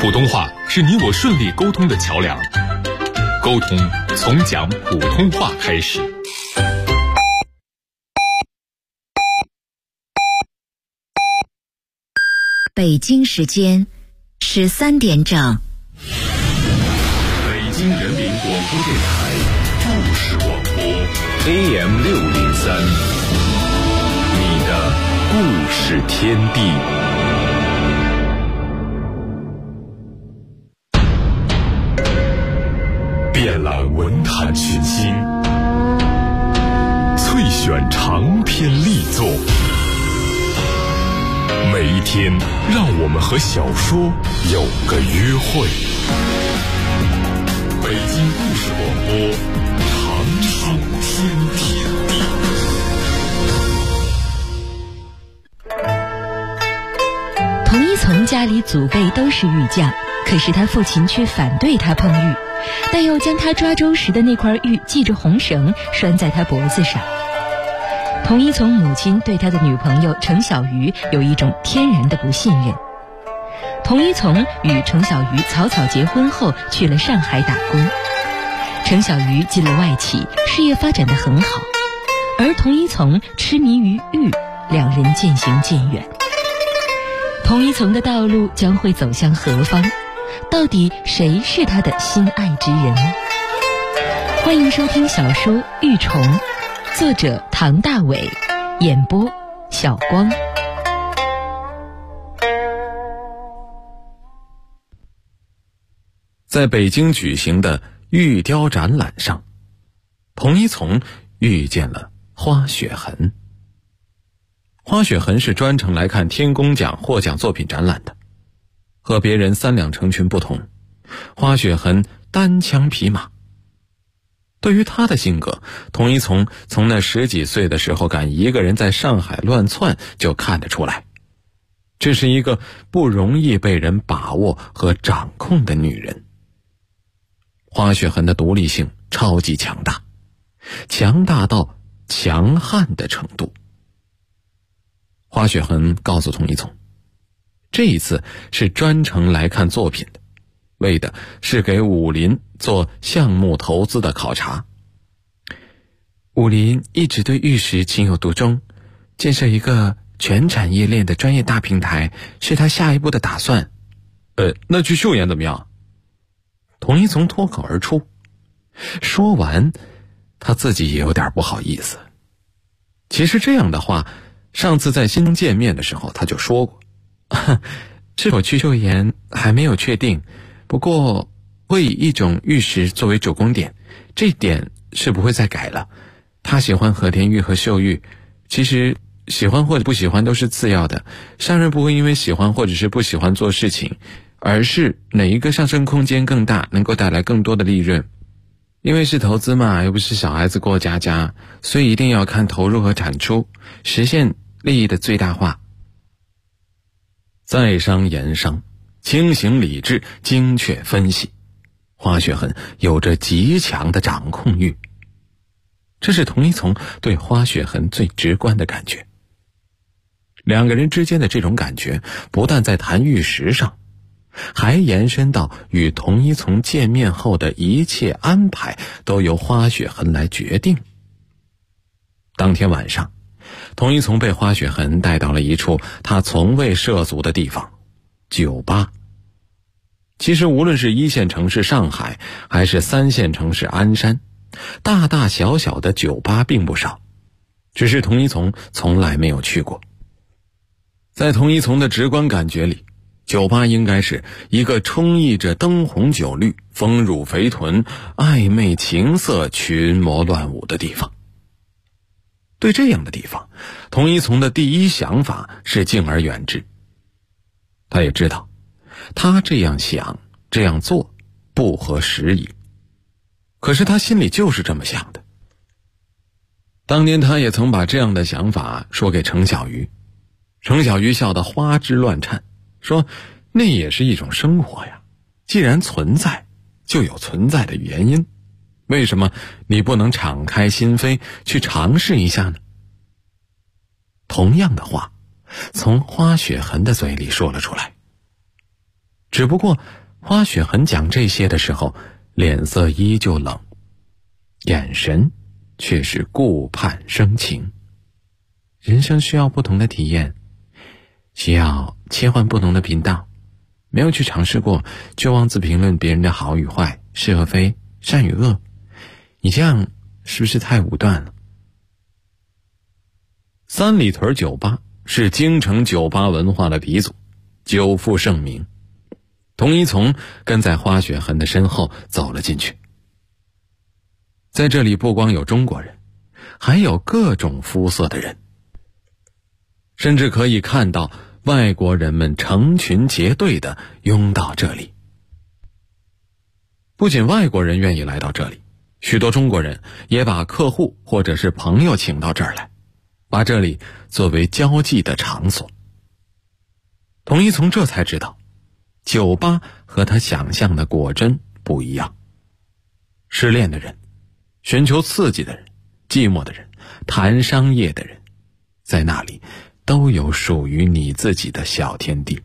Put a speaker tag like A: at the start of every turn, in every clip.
A: 普通话是你我顺利沟通的桥梁，沟通从讲普通话开始。
B: 北京时间13点整。
A: 北京人民广播电台故事广播 AM603，你的故事天地。遍览文坛群星，萃选长篇力作。每一天，让我们和小说有个约会。北京故事广播，长寿天地。
C: 童一从家里祖辈都是玉匠，可是他父亲却反对他碰玉，但又将他抓周时的那块玉系着红绳拴在他脖子上。童一从母亲对他的女朋友程小鱼有一种天然的不信任。童一从与程小鱼草草结婚后去了上海打工，程小鱼进了外企，事业发展得很好，而童一从痴迷于玉，两人渐行渐远。童一从的道路将会走向何方？到底谁是他的心爱之人呢？欢迎收听小说《玉虫》，作者唐大伟，演播小光。
D: 在北京举行的玉雕展览上，童一从遇见了花雪痕。花雪痕是专程来看天工奖获奖作品展览的，和别人三两成群不同，花雪痕单枪匹马。对于他的性格，童一从那10几岁的时候敢一个人在上海乱窜就看得出来，这是一个不容易被人把握和掌控的女人。花雪痕的独立性超级强大，强大到强悍的程度。花雪痕告诉童一从，这一次是专程来看作品的，为的是给武林做项目投资的考察。武林一直对玉石情有独钟，建设一个全产业链的专业大平台是他下一步的打算。那去秀妍怎么样？童一从脱口而出，说完他自己也有点不好意思。其实这样的话上次在新东见面的时候他就说过，是否去秀妍还没有确定，不过会以一种玉石作为主攻点，这点是不会再改了。他喜欢和田玉和秀玉，其实喜欢或者不喜欢都是次要的，商人不会因为喜欢或者是不喜欢做事情，而是哪一个上升空间更大，能够带来更多的利润。因为是投资嘛，又不是小孩子过家家，所以一定要看投入和产出，实现利益的最大化。在商言商，清醒理智，精确分析，花雪痕有着极强的掌控欲，这是童一从对花雪痕最直观的感觉。两个人之间的这种感觉不但在谈玉石上，还延伸到与童一从见面后的一切安排都由花雪痕来决定。当天晚上，童一从被花雪痕带到了一处他从未涉足的地方——酒吧。其实无论是1线城市上海，还是3线城市鞍山，大大小小的酒吧并不少，只是童一从从来没有去过。在童一从的直观感觉里，酒吧应该是一个充溢着灯红酒绿、丰乳肥臀、暧昧情色、群魔乱舞的地方。对这样的地方，童一从的第一想法是敬而远之。他也知道他这样想这样做不合时宜，可是他心里就是这么想的。当年他也曾把这样的想法说给程小鱼，程小鱼笑得花枝乱颤，说那也是一种生活呀，既然存在就有存在的原因，为什么你不能敞开心扉去尝试一下呢？同样的话从花雪痕的嘴里说了出来。 只不过花雪痕讲这些的时候，脸色依旧冷，眼神却是顾盼生情。人生需要不同的体验，需要切换不同的频道，没有去尝试过就妄自评论别人的好与坏、是和非、善与恶，你这样是不是太武断了？三里屯酒吧是京城酒吧文化的鼻祖，久负盛名。童一从跟在花雪痕的身后走了进去。在这里不光有中国人，还有各种肤色的人，甚至可以看到外国人们成群结队地拥到这里。不仅外国人愿意来到这里，许多中国人也把客户或者是朋友请到这儿来，把这里作为交际的场所。童一从这才知道，酒吧和他想象的果真不一样。失恋的人，寻求刺激的人，寂寞的人，谈商业的人，在那里都有属于你自己的小天地。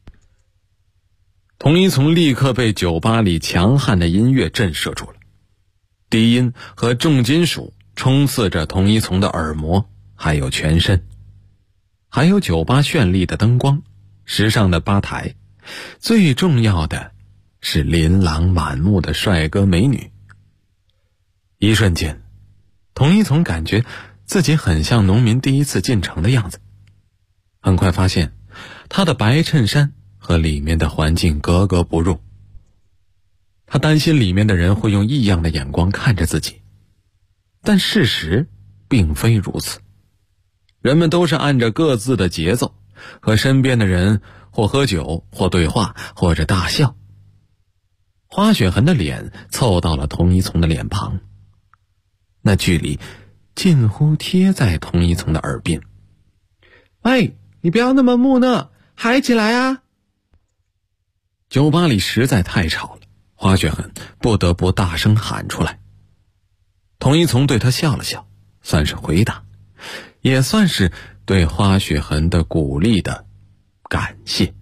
D: 童一从立刻被酒吧里强悍的音乐震慑住了，低音和重金属冲刺着童一从的耳膜，还有全身。还有酒吧绚丽的灯光，时尚的吧台，最重要的是琳琅满目的帅哥美女。一瞬间，童一从感觉自己很像农民第一次进城的样子。很快发现他的白衬衫和里面的环境格格不入，他担心里面的人会用异样的眼光看着自己，但事实并非如此。人们都是按着各自的节奏和身边的人或喝酒或对话或者大笑。花雪痕的脸凑到了童一从的脸庞，那距离近乎贴在童一从的耳边。喂，你不要那么木讷，嗨起来啊！酒吧里实在太吵了，花雪痕不得不大声喊出来。童一从对他笑了笑，算是回答，也算是对花雪痕的鼓励的感谢。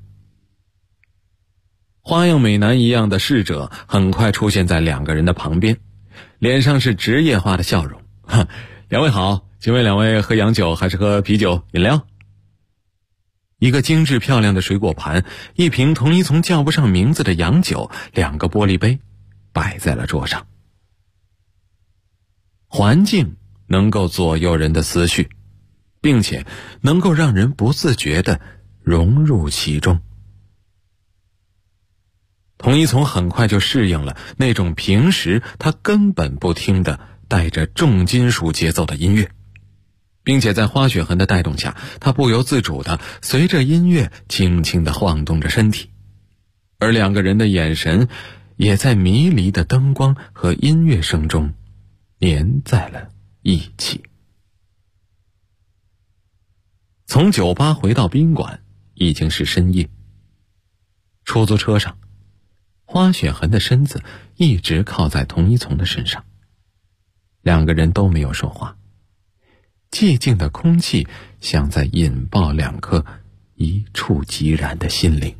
D: 花样美男一样的侍者很快出现在两个人的旁边，脸上是职业化的笑容。两位好，请问两位喝洋酒还是喝啤酒饮料？一个精致漂亮的水果盘，一瓶童一从叫不上名字的洋酒，两个玻璃杯摆在了桌上。环境能够左右人的思绪，并且能够让人不自觉地融入其中。童一从很快就适应了那种平时他根本不听的带着重金属节奏的音乐，并且在花雪痕的带动下，他不由自主地随着音乐轻轻地晃动着身体，而两个人的眼神也在迷离的灯光和音乐声中粘在了一起。从酒吧回到宾馆已经是深夜，出租车上，花雪痕的身子一直靠在童一从的身上，两个人都没有说话，寂静的空气像在引爆两颗一触即燃的心灵。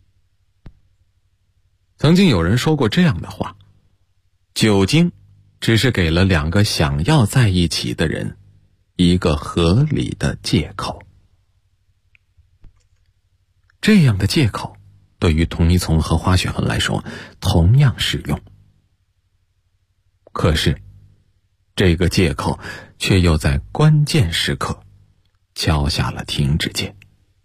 D: 曾经有人说过这样的话，酒精只是给了两个想要在一起的人一个合理的借口。这样的借口对于童一从和花雪痕来说同样适用，可是这个借口却又在关键时刻敲下了停止键。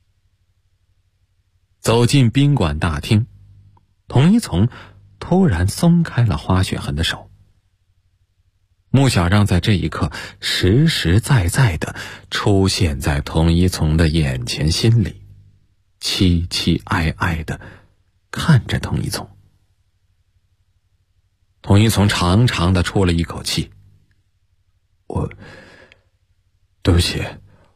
D: 走进宾馆大厅，童一从突然松开了花雪痕的手。穆小让在这一刻实实在在地出现在童一从的眼前心里，凄凄哀哀地看着童一从。童一从长长地出了一口气，对不起，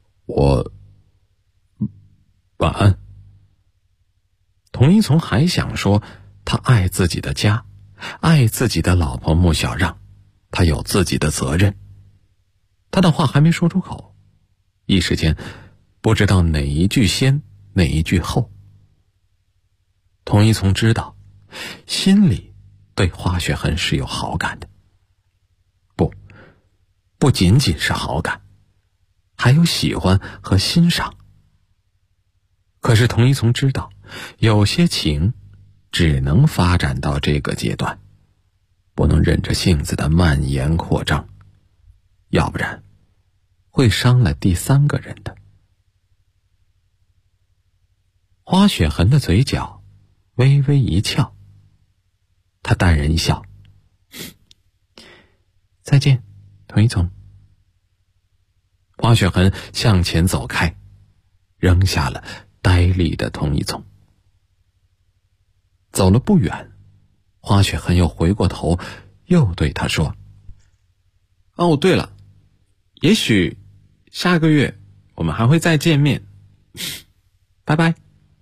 D: 晚安。童一从还想说他爱自己的家，爱自己的老婆穆小让，他有自己的责任。他的话还没说出口，一时间不知道哪一句先哪一句后。 童一从知道，心里对花雪痕是有好感的。不仅仅是好感，还有喜欢和欣赏。可是童一从知道，有些情只能发展到这个阶段，不能忍着性子的蔓延扩张，要不然会伤了第三个人的。花雪痕的嘴角微微一翘，他淡然一笑，再见，童一从。花雪痕向前走开，扔下了呆立的童一从。走了不远，花雪痕又回过头，又对他说：哦，对了，也许下个月我们还会再见面，拜拜。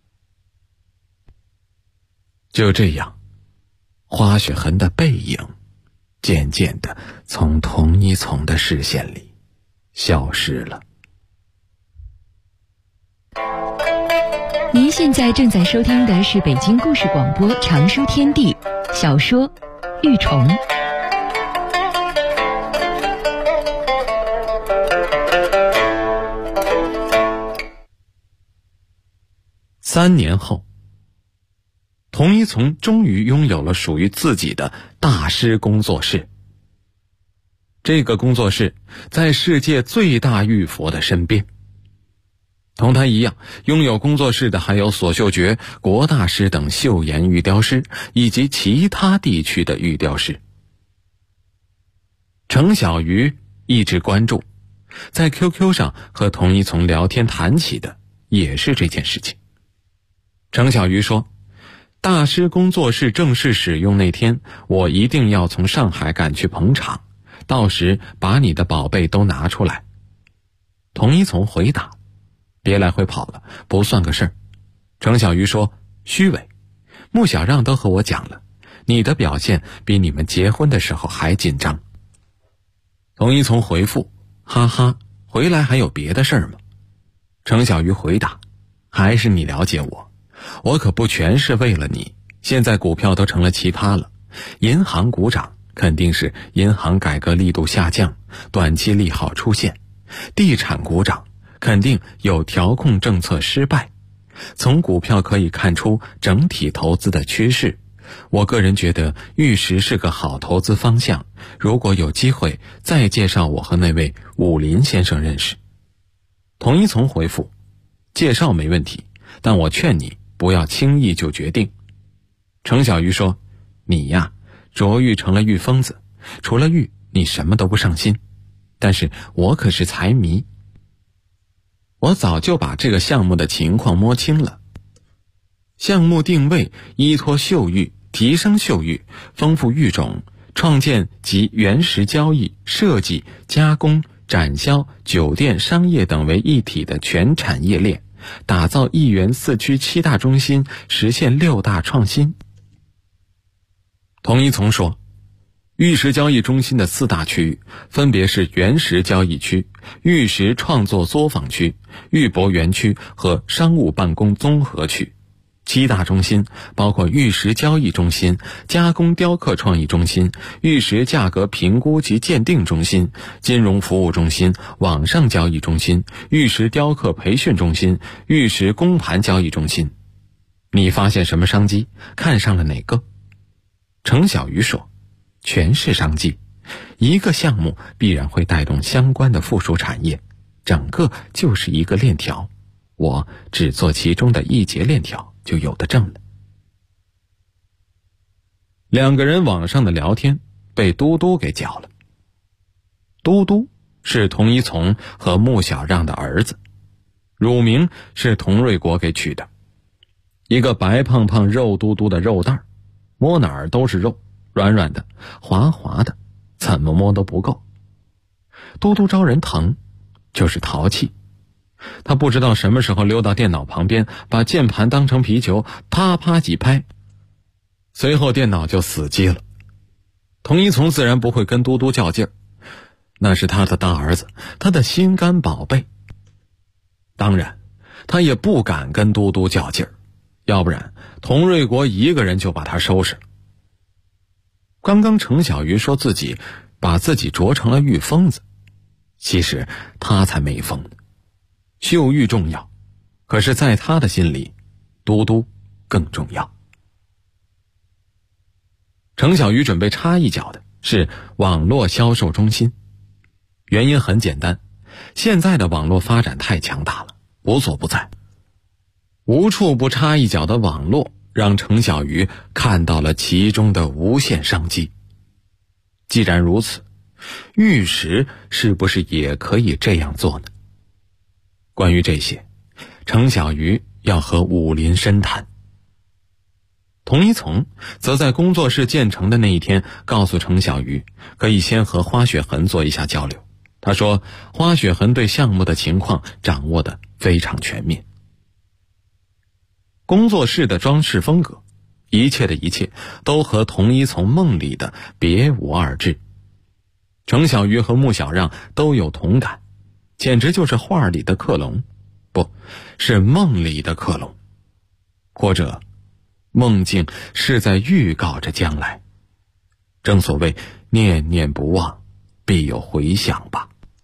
D: 就这样，花雪痕的背影渐渐地从童一从的视线里消失了。
C: 您现在正在收听的是北京故事广播长书天地小说《玉虫》。
D: 3年后，童一从终于拥有了属于自己的大师工作室。这个工作室在世界最大玉佛的身边。同他一样，拥有工作室的还有索秀觉、国大师等岫岩玉雕师，以及其他地区的玉雕师。程小鱼一直关注，在 QQ 上和童一从聊天谈起的也是这件事情。程小鱼说，大师工作室正式使用那天，我一定要从上海赶去捧场，到时把你的宝贝都拿出来。童一从回答，别来回跑了，不算个事儿。程小鱼说，虚伪，穆小让都和我讲了，你的表现比你们结婚的时候还紧张。童一从回复，哈哈，回来还有别的事儿吗？程小鱼回答，还是你了解我，我可不全是为了你。现在股票都成了奇葩了，银行股涨肯定是银行改革力度下降，短期利好出现；地产股涨肯定有调控政策失败。从股票可以看出整体投资的趋势，我个人觉得玉石是个好投资方向，如果有机会再介绍我和那位武林先生认识。童一从回复，介绍没问题，但我劝你不要轻易就决定。程小鱼说，你呀，琢玉成了玉疯子，除了玉你什么都不上心，但是我可是财迷，我早就把这个项目的情况摸清了。项目定位依托岫玉，提升岫玉，丰富玉种，创建集原石交易、设计、加工、展销、酒店、商业等为一体的全产业链，打造一园4区7大中心，实现6大创新。童一从说，玉石交易中心的4大区域分别是原石交易区、玉石创作作坊区、玉博园区和商务办公综合区。7大中心包括玉石交易中心、加工雕刻创意中心、玉石价格评估及鉴定中心、金融服务中心、网上交易中心、玉石雕刻培训中心、玉石公盘交易中心。你发现什么商机？看上了哪个？程小鱼说，全是商机，一个项目必然会带动相关的附属产业，整个就是一个链条，我只做其中的一节链条就有的挣了。2个人网上的聊天被嘟嘟给搅了。嘟嘟是童一从和穆小让的儿子，乳名是童瑞国给取的，一个白胖胖肉嘟嘟的肉蛋儿，摸哪儿都是肉，软软的滑滑的，怎么摸都不够。嘟嘟招人疼，就是淘气。他不知道什么时候溜到电脑旁边，把键盘当成皮球，啪啪几拍，随后电脑就死机了。童一从自然不会跟嘟嘟较劲儿，那是他的大儿子，他的心肝宝贝。当然他也不敢跟嘟嘟较劲儿， 要不然童瑞国一个人就把他收拾了。刚刚程小鱼说自己把自己啄成了玉疯子，其实他才没疯呢。秀玉重要，可是在他的心里，嘟嘟更重要。程小鱼准备插一脚的是网络销售中心，原因很简单，现在的网络发展太强大了，无所不在。无处不插一脚的网络让程小鱼看到了其中的无限商机。既然如此，玉石是不是也可以这样做呢？关于这些，程小鱼要和武林深谈。童一从则在工作室建成的那一天告诉程小鱼，可以先和花雪痕做一下交流。他说花雪痕对项目的情况掌握得非常全面。工作室的装饰风格，一切的一切都和童一从梦里的别无二致。程小鱼和穆小让都有同感，简直就是画里的克隆，不是梦里的克隆，或者梦境是在预告着将来。正所谓念念不忘，必有回响吧。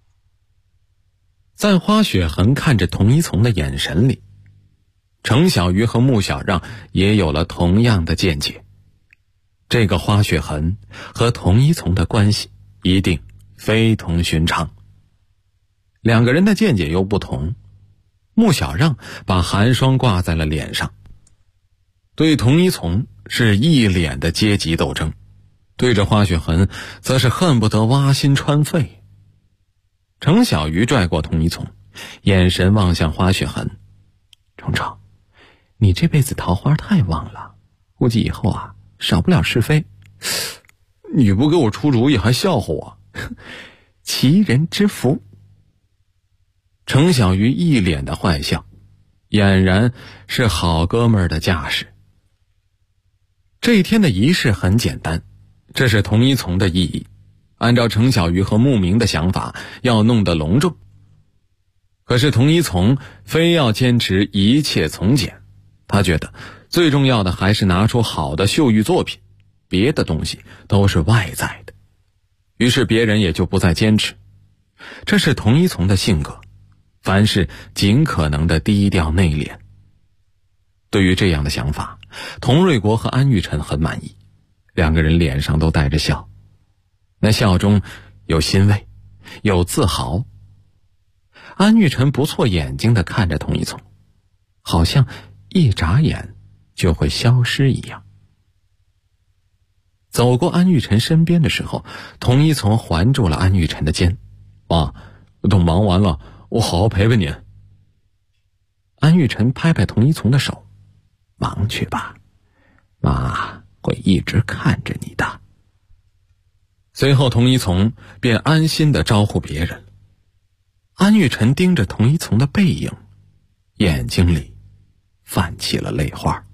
D: 在花雪痕看着童一从的眼神里，程小鱼和穆小让也有了同样的见解。这个花雪痕和童一从的关系一定非同寻常。两个人的见解又不同，穆小让把寒霜挂在了脸上，对童一从是一脸的阶级斗争，对着花雪痕则是恨不得挖心穿肺。程小鱼拽过童一从，眼神望向花雪痕，程程，你这辈子桃花太旺了，估计以后少不了是非。你不给我出主意还笑话我，奇人之福。程小鱼一脸的坏笑，俨然是好哥们儿的架势。这一天的仪式很简单，这是童一从的意义。按照程小鱼和穆明的想法，要弄得隆重。可是童一从非要坚持一切从简，他觉得最重要的还是拿出好的秀玉作品，别的东西都是外在的。于是别人也就不再坚持。这是童一从的性格，凡事尽可能的低调内敛。对于这样的想法，童瑞国和安玉辰很满意，两个人脸上都带着笑，那笑中有欣慰，有自豪。安玉辰不错眼睛地看着童一从，好像一眨眼就会消失一样。走过安玉辰身边的时候，童一从环住了安玉辰的肩，妈，等忙完了，我好好陪陪您。安玉辰拍拍童一从的手，忙去吧，妈会一直看着你的。随后童一从便安心地招呼别人。安玉辰盯着童一从的背影，眼睛里泛起了泪花。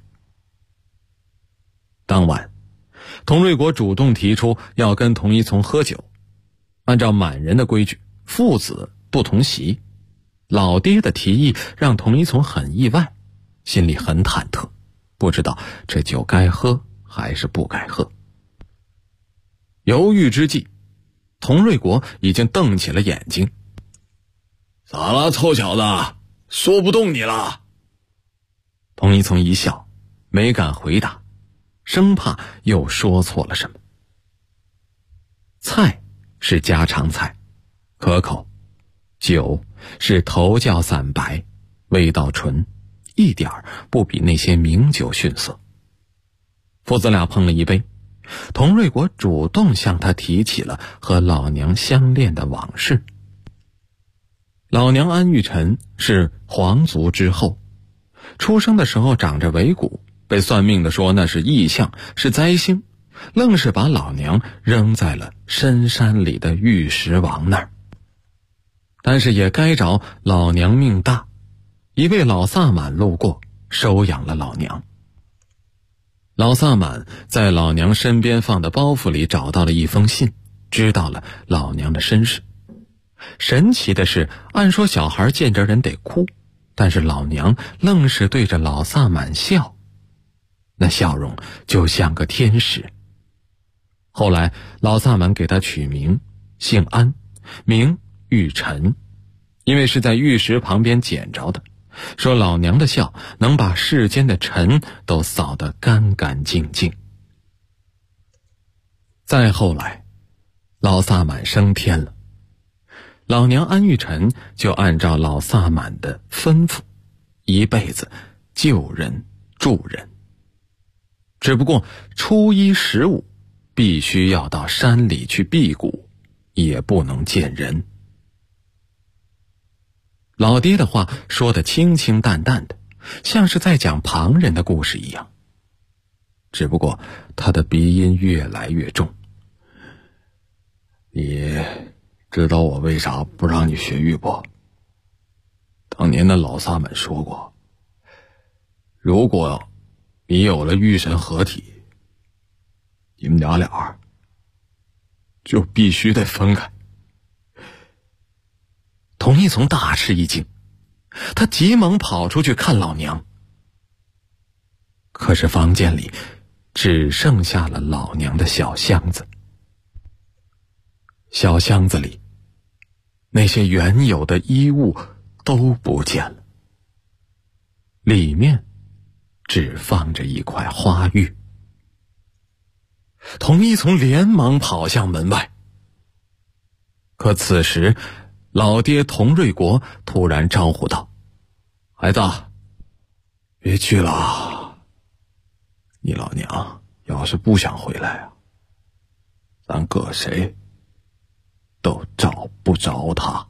D: 当晚，童瑞国主动提出要跟童一从喝酒。按照满人的规矩，父子不同席。老爹的提议让童一从很意外，心里很忐忑，不知道这酒该喝还是不该喝。犹豫之际，童瑞国已经瞪起了眼睛。
E: 咋了，臭小子，说不动你了？
D: 童一从一笑，没敢回答，生怕又说错了什么。菜是家常菜，可口；酒是头窖散白，味道纯，一点儿不比那些名酒逊色。父子俩碰了一杯，童瑞国主动向他提起了和老娘相恋的往事。老娘安玉辰是皇族之后，出生的时候长着尾骨，被算命的说那是异象，是灾星，愣是把老娘扔在了深山里的玉石王那儿。但是也该着老娘命大，一位老萨满路过，收养了老娘。老萨满在老娘身边放的包袱里找到了一封信，知道了老娘的身世。神奇的是，按说小孩见着人得哭，但是老娘愣是对着老萨满笑， 那笑容就像个天使。后来老萨满给他取名，姓安，名玉晨，因为是在玉石旁边捡着的，说老娘的笑能把世间的尘都扫得干干净净。再后来，老萨满升天了，老娘安玉晨就按照老萨满的吩咐，一辈子救人助人。只不过初一15必须要到山里去辟谷，也不能见人。老爹的话说得清清淡淡的，像是在讲旁人的故事一样，只不过他的鼻音越来越重。
E: 你知道我为啥不让你学玉不？当年的老萨满说过，如果你有了玉神合体，你们俩就必须得分开。
D: 童一从大吃一惊，他急忙跑出去看老娘。可是房间里只剩下了老娘的小箱子，小箱子里那些原有的衣物都不见了，里面只放着一块花玉。童一从连忙跑向门外，可此时老爹童瑞国突然招呼道：“
E: 孩子，别去了，你老娘要是不想回来啊，咱搁谁都找不着他。”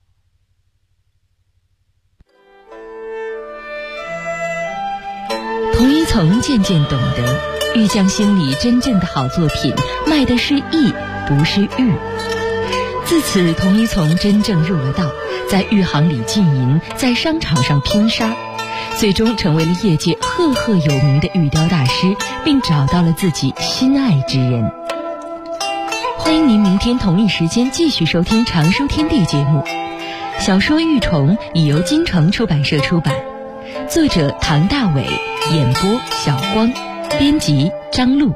C: 童一从渐渐懂得，玉匠心里真正的好作品卖的是艺，不是玉。自此，童一从真正入了道，在玉行里经营，在商场上拼杀，最终成为了业界赫赫有名的玉雕大师，并找到了自己心爱之人。欢迎您明天同一时间继续收听《常书天地》节目。小说《玉虫》已由京城出版社出版，作者唐大伟，演播小光，编辑张璐。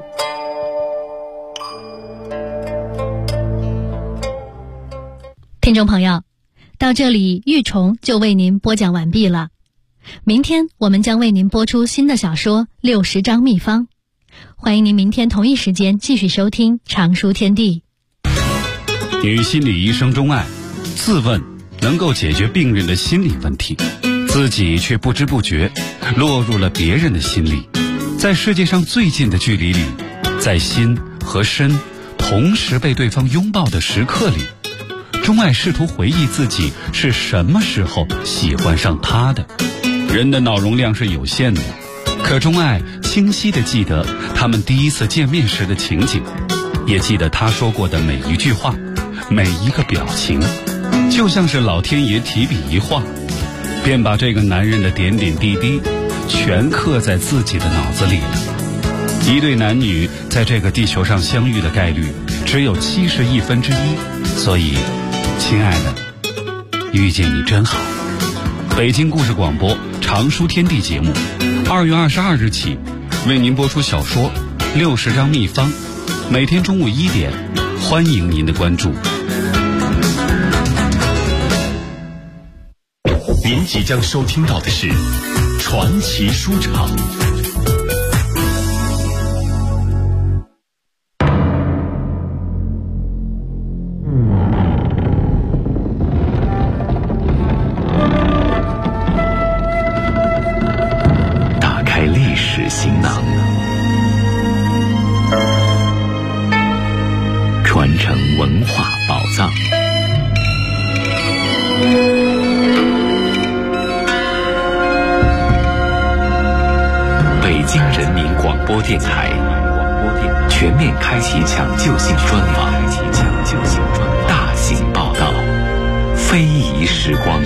F: 听众朋友，到这里玉虫就为您播讲完毕了。明天我们将为您播出新的小说《60张秘方》，欢迎您明天同一时间继续收听《常书天地》。
G: 女心理医生钟爱自问能够解决病人的心理问题，自己却不知不觉落入了别人的心里。在世界上最近的距离里，在心和身同时被对方拥抱的时刻里，钟爱试图回忆自己是什么时候喜欢上他的。人的脑容量是有限的，可钟爱清晰地记得他们第一次见面时的情景，也记得他说过的每一句话，每一个表情，就像是老天爷提笔一画，便把这个男人的点点滴滴全刻在自己的脑子里了。一对男女在这个地球上相遇的概率只有1/71，所以亲爱的，遇见你真好。北京故事广播常书天地节目2月22日起为您播出小说《60张秘方》，每天中午1点，欢迎您的关注。
A: 您即将收听到的是传奇书场。打开历史行囊，传承文化宝藏。北京人民广播电台全面开启抢救性专访，大型报道，非遗时光。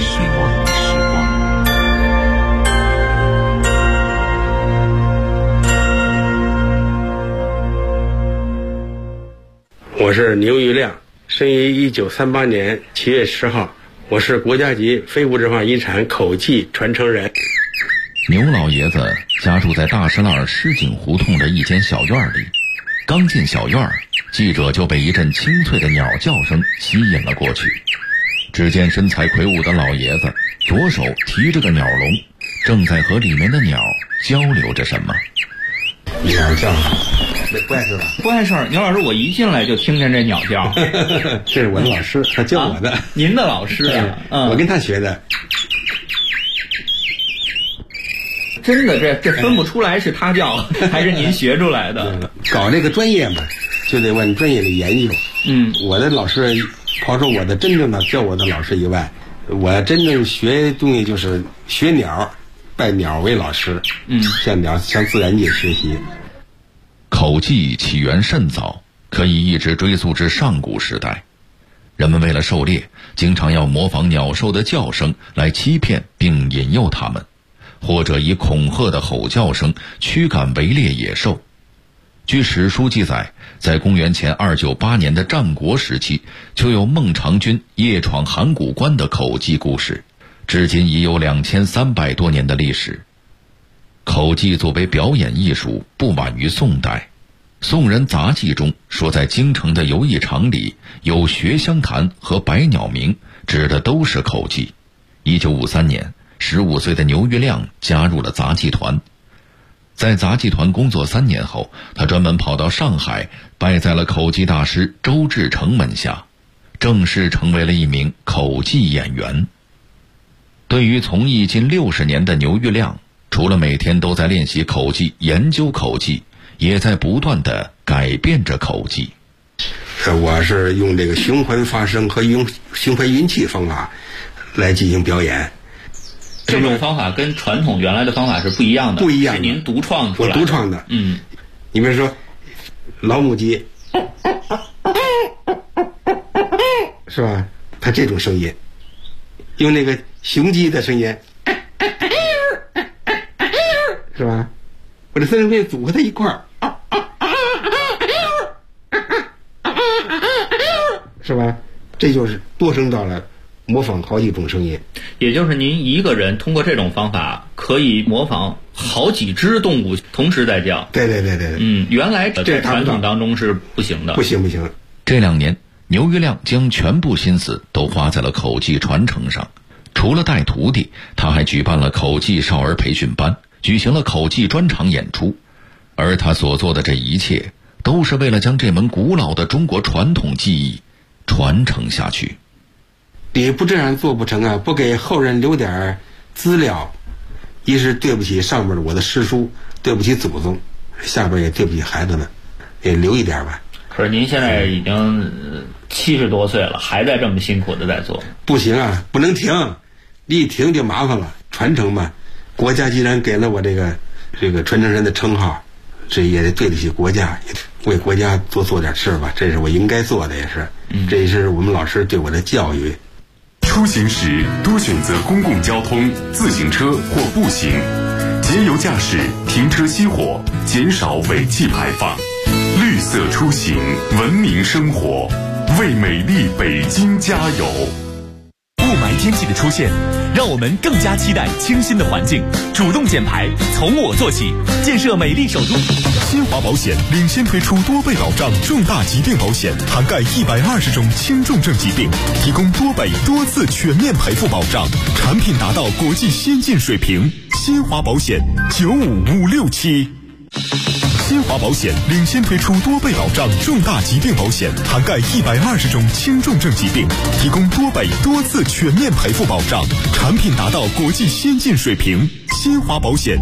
H: 我是牛玉亮，生于1938年7月10号，我是国家级非物质文化遗产口技传承人。
I: 牛老爷子家住在大石栏石井胡同的一间小院里。刚进小院，记者就被一阵清脆的鸟叫声吸引了过去。只见身材魁梧的老爷子左手提着个鸟笼，正在和里面的鸟交流着什么。
H: 鸟叫，不碍事吧？
J: 不碍事。牛老师，我一进来就听见这鸟叫。
H: 这是我的老师，他教我的。
J: 您的老师啊？
H: 我跟他学的。
J: 真的，这分不出来是他叫还是您学出来的。
H: 搞这个专业嘛，就得往专业里研究。我的老师，抛出我的真正的教我的老师以外，我真正学东西就是学鸟，拜鸟为老师。向自然界学习。
I: 口技起源甚早，可以一直追溯至上古时代。人们为了狩猎，经常要模仿鸟兽的叫声来欺骗并引诱它们，或者以恐吓的吼叫声驱赶围猎野兽。据史书记载，在公元前298年的战国时期，就有孟尝君夜闯函谷关的口技故事，至今已有2300多年的历史。口技作为表演艺术，不晚于宋代。宋人杂记中说，在京城的游艺场里有学香坛和百鸟鸣，指的都是口技。1953年，15岁的牛玉亮加入了杂技团。在杂技团工作3年后，他专门跑到上海，拜在了口技大师周志成门下，正式成为了一名口技演员。对于从艺近60年的牛玉亮，除了每天都在练习口技、研究口技，也在不断地改变着口技。
H: 我是用这个循环发声和用循环运气方法来进行表演。
J: 这种方法跟传统原来的方法是不一样的，
H: 不一样的，
J: 是您独创出来的。
H: 我独创的。你比如说老母鸡，是吧？它这种声音，用那个雄鸡的声音，是吧？我这3种声音组合在一块儿，是吧？这就是多声道了，模仿好几种声音。
J: 也就是您一个人通过这种方法可以模仿好几只动物同时在叫。
H: 对。
J: 原来在传统当中是不行的。
H: 不行。
I: 这2年，牛玉亮将全部心思都花在了口技传承上。除了带徒弟，他还举办了口技少儿培训班，举行了口技专场演出。而他所做的这一切，都是为了将这门古老的中国传统技艺传承下去。
H: 你不这样做不成啊！不给后人留点资料，一是对不起上面的我的师叔，对不起祖宗，下边也对不起孩子们，也留一点吧。
J: 可是您现在已经70多岁了，还在这么辛苦的在做。
H: 不行啊，不能停，你一停就麻烦了。传承嘛，国家既然给了我这个传承人的称号，这也得对得起国家，也为国家做点事吧，这是我应该做的，也是。这也是我们老师对我的教育。
A: 出行时多选择公共交通、自行车或步行，节油驾驶，停车熄火，减少尾气排放。绿色出行，文明生活，为美丽北京加油。
K: 雾霾天气的出现，让我们更加期待清新的环境。主动减排，从我做起，建设美丽首都。
L: 新华保险领先推出多倍保障重大疾病保险，涵盖120种轻重症疾病，提供多倍多次全面赔付保障，产品达到国际先进水平。新华保险95567。新华保险领先推出多倍保障重大疾病保险，涵盖120种轻重症疾病，提供多倍多次全面赔付保障，产品达到国际先进水平。新华保险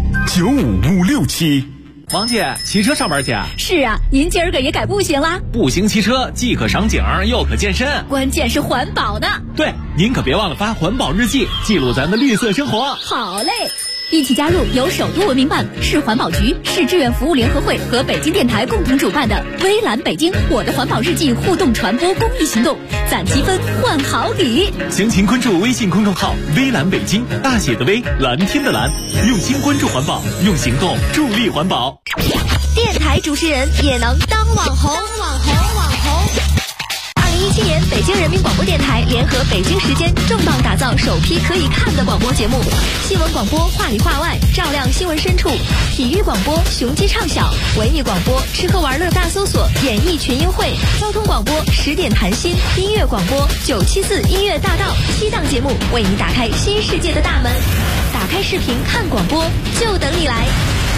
L: 95567。
K: 王姐，骑车上班去啊？
M: 是啊，您今儿个也改步行啦？
K: 步行骑车既可赏景又可健身，
M: 关键是环保呢。
K: 对，您可别忘了发环保日记，记录咱的绿色生活。
M: 好嘞，一起加入由首都文明办、市环保局、市志愿服务联合会和北京电台共同主办的微蓝北京我的环保日记互动传播公益行动，攒积分换好礼。
K: 详情关注微信公众号微蓝北京，大写的微，蓝天的蓝，用心关注环保，用行动助力环保。
N: 电台主持人也能当网红。2018
M: 2017年，北京人民广播电台联合北京时间重磅打造首批可以看的广播节目，新闻广播话里话外，照亮新闻深处；体育广播雄鸡唱晓，文艺广播吃喝玩乐大搜索，演艺群英会；交通广播10点谈心，音乐广播974音乐大道，7档节目为你打开新世界的大门。打开视频看广播，就等你来。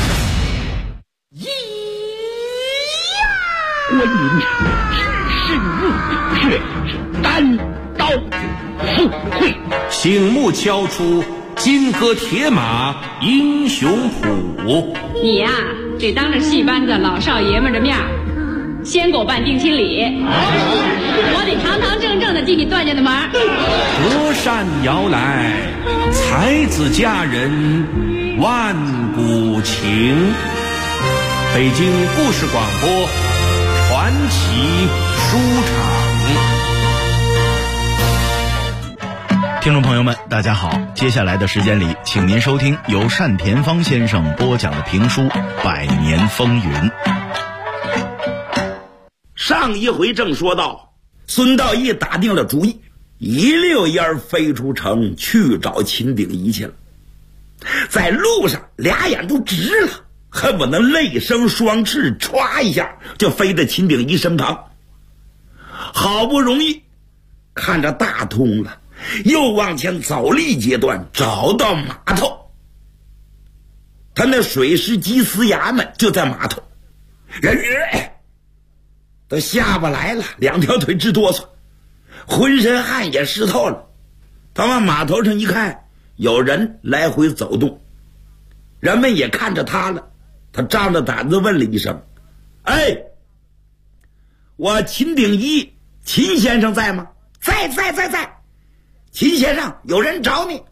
N: 观音只是入却是单刀赴会，
O: 醒目敲出金戈铁马英雄谱。
P: 你呀，得当着戏班子老少爷们的面先给我办定亲礼，我得堂堂正正的进你段家的门。
O: 隔山摇来，才子佳人万古情。北京故事广播传奇书
Q: 场。听众朋友们，大家好，接下来的时间里，请您收听由单田芳先生播讲的评书《百年风云》。
N: 上一回正说到，孙道义打定了主意，一溜烟飞出城去找秦鼎仪去了。在路上，俩眼都直了，恨不能泪生双翅，歘一下就飞到秦鼎仪身旁。好不容易看着大通了，又往前走了一阶段，找到码头。他那水师缉司衙门就在码头，人都下不来了，两条腿直哆嗦，浑身汗也湿透了。他往码头上一看，有人来回走动，人们也看着他了。他张着胆子问了一声：“哎，我秦鼎仪，秦先生在吗？”“在。秦先生，有人找你。”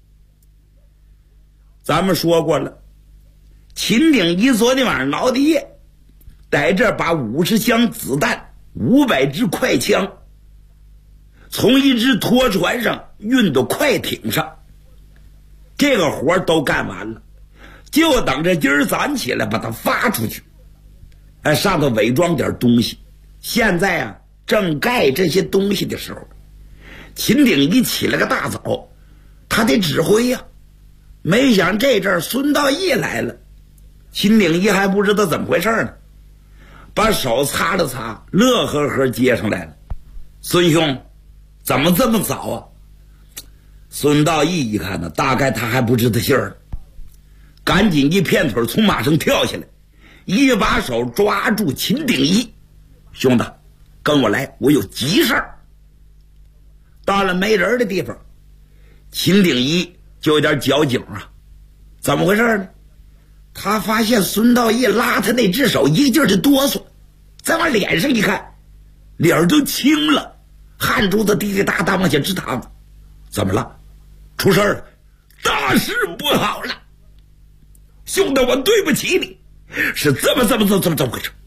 N: 咱们说过了，秦鼎仪昨天晚上熬的夜，在这把50箱子弹、500支快枪从一只拖船上运到快艇上，这个活都干完了，就等着今儿早起来把它发出去，上头伪装点东西。现在啊，正盖这些东西的时候，秦鼎仪起了个大早，他得指挥呀。没想这阵孙道义来了，秦鼎仪还不知道怎么回事呢，把手擦了擦，乐呵呵接上来了。“孙兄，怎么这么早啊？”孙道义一看呢，大概他还不知道信儿呢，赶紧一片腿从马上跳下来，一把手抓住秦鼎仪：“兄弟，跟我来，我有急事儿。”到了没人的地方，秦鼎仪就有点矫情啊。怎么回事呢？他发现孙道义拉他那只手一劲儿的哆嗦，再往脸上一看，脸都青了，汗珠子滴滴答答往下直淌。怎么了？出事了？大事不好了！兄弟，我对不起你，是这么回事。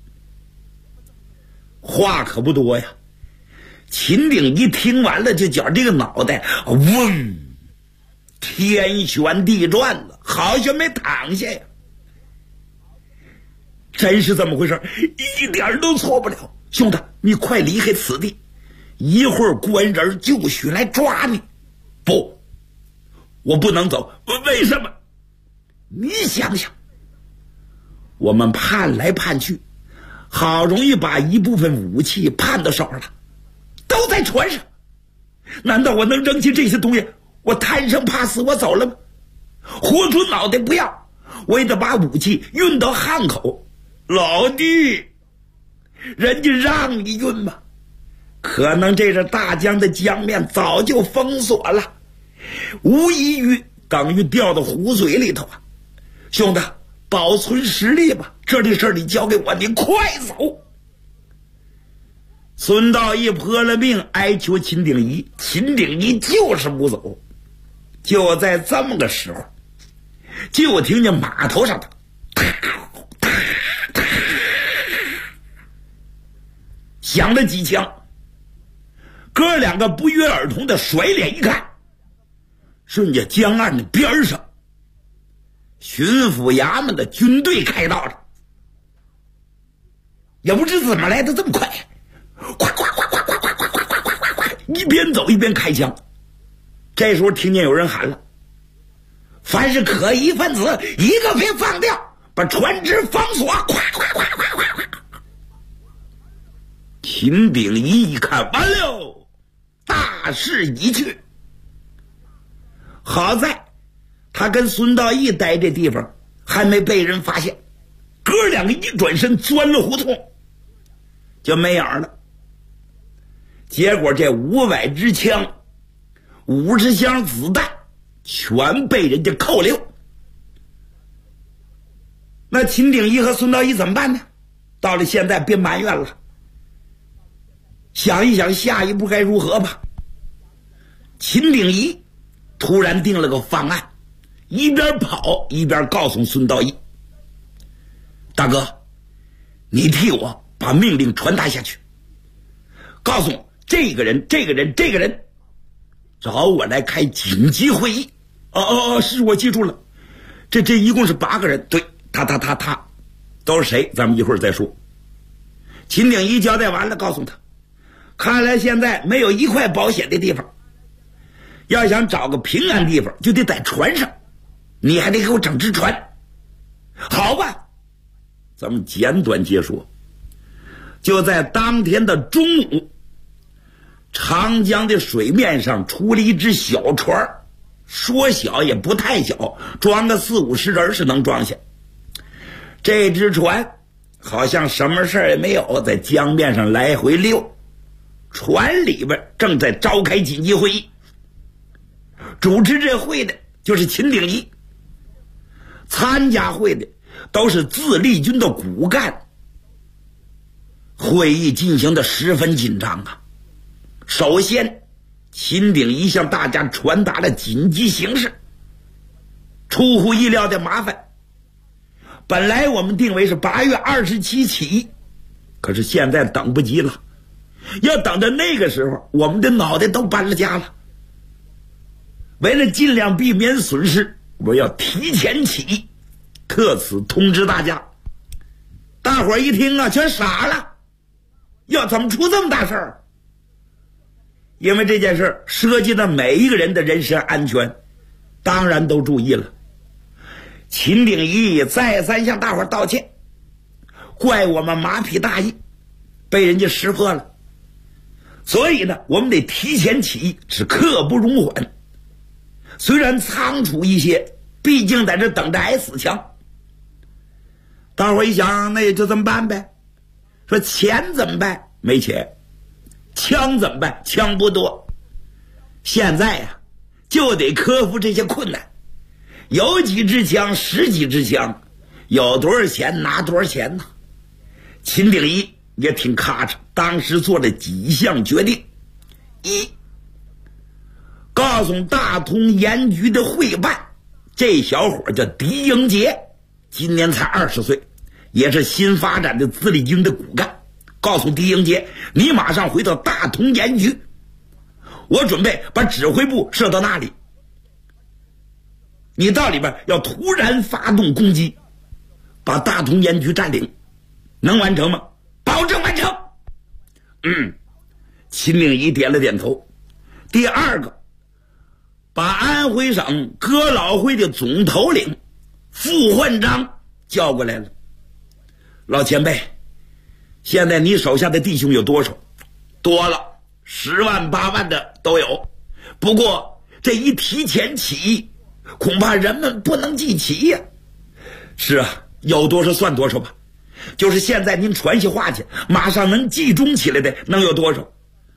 N: 话可不多呀。秦鼎仪听完了，就觉这个脑袋嗡，天旋地转了，好像没躺下呀。真是这么回事，一点都错不了。兄弟，你快离开此地，一会儿官人就许来抓你。不，我不能走。为什么？你想想，我们盼来盼去，好容易把一部分武器盼到手了，都在船上，难道我能扔弃这些东西？我贪生怕死，我走了吗？活出脑袋不要，我也得把武器运到汉口。老弟，人家让你运吗？可能这是大江的江面早就封锁了，无异于等于掉到湖水里头啊。兄弟，保存实力吧，这件事你交给我，你快走。孙道义泼了命哀求秦鼎仪，秦鼎仪就是不走。就在这么个时候，就听见码头上的响了几枪，哥两个不约而同的甩脸一看，顺着江岸的边上，巡抚衙门的军队开到了，也不知怎么来的这么快，咵咵咵咵咵， 一边走一边开枪。这时候听见有人喊了：“凡是可疑分子，一个别放掉，把船只封锁！”咵！秦秉仪一看，完了，大势已去。好在他跟孙道义待这地方还没被人发现，哥两个一转身钻了胡同，就没影了。结果这500支枪、50箱子弹全被人家扣留。那秦秉仪和孙道义怎么办呢？到了现在别埋怨了，想一想下一步该如何吧。秦秉仪突然定了个方案，一边跑一边告诉孙道义：“大哥，你替我把命令传达下去，告诉这个人找我来开紧急会议。”是我记住了，这一共是8个人。对，他都是谁咱们一会儿再说。秦秉仪交代完了，告诉他，看来现在没有一块保险的地方，要想找个平安地方就得在船上，你还得给我整只船。好吧，咱们简短接说。就在当天的中午，长江的水面上出了一只小船，说小也不太小，装个40-50人是能装下。这只船好像什么事也没有，在江面上来回溜。船里边正在召开紧急会议，主持这会的就是秦秉仪，参加会的都是自立军的骨干。会议进行的十分紧张啊。首先，秦秉仪向大家传达了紧急形势。出乎意料的麻烦，本来我们定为是8月27起义，可是现在等不及了，要等到那个时候，我们的脑袋都搬了家了。为了尽量避免损失，我要提前起义，特此通知大家。大伙儿一听啊，全傻了，要怎么出这么大事儿？因为这件事涉及到每一个人的人身安全，当然都注意了。秦秉仪再三向大伙儿道歉，怪我们马匹大意，被人家识破了。所以呢，我们得提前起义，是刻不容缓。虽然仓促一些，毕竟在这等着挨死枪。大伙儿一想，那也就这么办呗。说钱怎么办？没钱。枪怎么办？枪不多。现在呀，就得克服这些困难。有几支枪，10几支枪，有多少钱拿多少钱呢？秦秉仪也挺咔嚓，当时做了几项决定：一，告诉大同盐局的会办，这小伙叫狄英杰，今年才20岁，也是新发展的自立军的骨干。告诉狄英杰，你马上回到大同盐局，我准备把指挥部设到那里，你到里边要突然发动攻击，把大同盐局占领，能完成吗？保证完成。秦秉仪点了点头。第二个，把安徽省哥老会的总头领傅焕章叫过来了。老前辈，现在你手下的弟兄有多少？多了，10万8万的都有。不过这一提前起义，恐怕人们不能记齐呀。是啊，有多少算多少吧。就是现在您传下话去，马上能集中起来的能有多少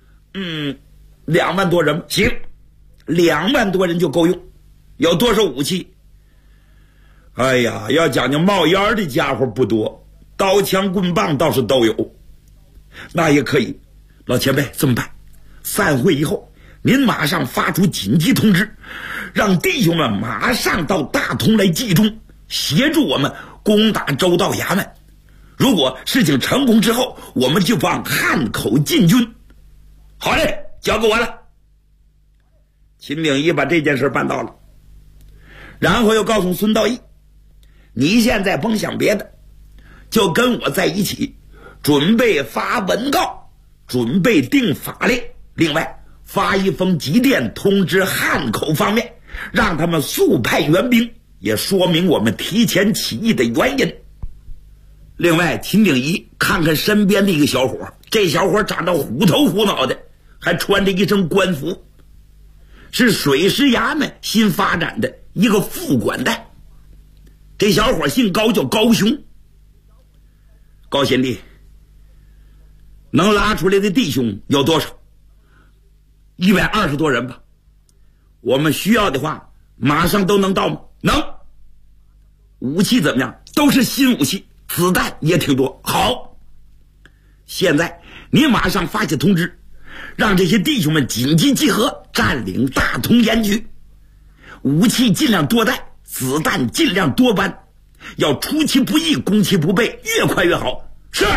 N: ？2万多人。行，2万多人就够用。有多少武器？哎呀，要讲究冒烟的家伙不多，刀枪棍棒倒是都有。那也可以。老前辈，这么办？散会以后，您马上发出紧急通知，让弟兄们马上到大同来集中，协助我们攻打周道衙门。如果事情成功之后，我们就往汉口进军。好嘞，交给我了。秦秉仪把这件事办到了，然后又告诉孙道义，你现在甭想别的，就跟我在一起，准备发文告，准备定法令。另外， 发一封急电通知汉口方面，让他们速派援兵，也说明我们提前起义的原因。另外，秦鼎一看看身边的一个小伙，这小伙长得虎头虎脑的，还穿着一身官服，是水师衙门新发展的一个副管带。这小伙姓高，叫高雄。高贤弟，能拉出来的弟兄有多少？120多人吧。我们需要的话马上都能到吗？能。武器怎么样？都是新武器，子弹也挺多。好，现在你马上发起通知，让这些弟兄们紧急集合，占领大同盐局，武器尽量多带，子弹尽量多搬，要出其不意，攻其不备，越快越好。是。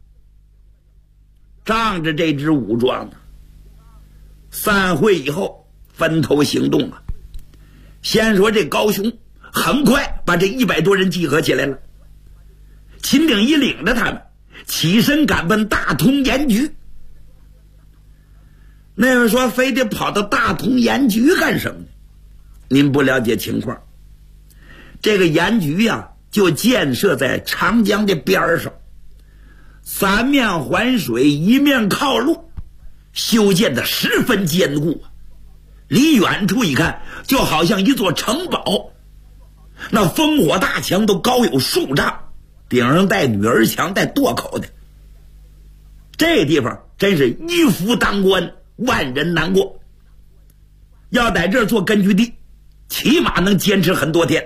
N: 仗着这支武装呢，散会以后分头行动啊。先说这高雄很快把这100多人集合起来了，秦鼎一领着他们起身赶奔大同盐局。那位说非得跑到大同盐局干什么呢？您不了解情况，这个盐局呀，就建设在长江的边上，3面环水，1面靠路，修建的十分坚固，离远处一看就好像一座城堡，那烽火大墙都高有数丈，顶上带女儿墙，带垛口的。这地方真是一夫当关，万人难过。要在这儿做根据地，起码能坚持很多天。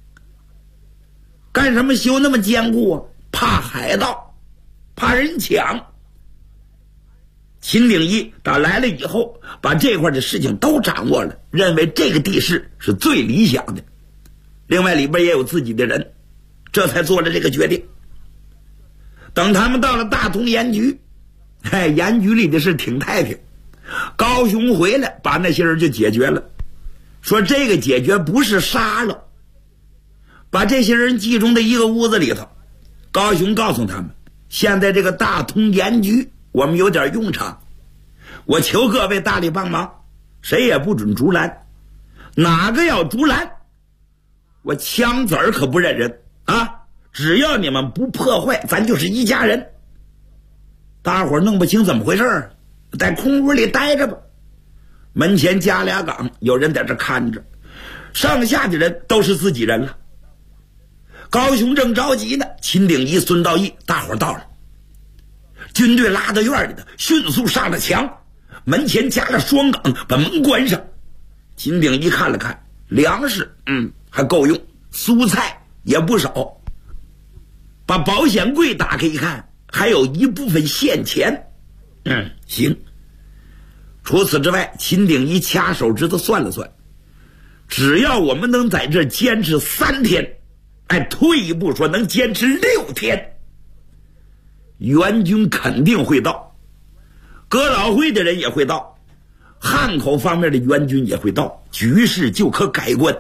N: 干什么修那么坚固啊？怕海盗，怕人抢。秦鼎一打来了以后，把这块的事情都掌握了，认为这个地势是最理想的。另外里边也有自己的人，这才做了这个决定。等他们到了大同盐局，盐局里的事挺太平。高雄回来把那些人就解决了，说这个解决不是杀了，把这些人集中在一个屋子里头。高雄告诉他们，现在这个大同盐局我们有点用场，我求各位大力帮忙，谁也不准竹篮，哪个要竹篮，我枪子儿可不认人啊！只要你们不破坏，咱就是一家人。大伙儿弄不清怎么回事，在空屋里待着吧。门前加俩岗，有人在这看着，上下的人都是自己人了。高雄正着急呢，秦鼎一、孙道义大伙儿到了，军队拉到院里的，迅速上了墙，门前加了双岗，把门关上。秦鼎一看了看，粮食还够用，蔬菜也不少，把保险柜打开一看，还有一部分现钱。行。除此之外，秦鼎一掐手指头算了算，只要我们能在这坚持3天，退一步说能坚持6天，援军肯定会到，哥老会的人也会到，汉口方面的援军也会到，局势就可改观。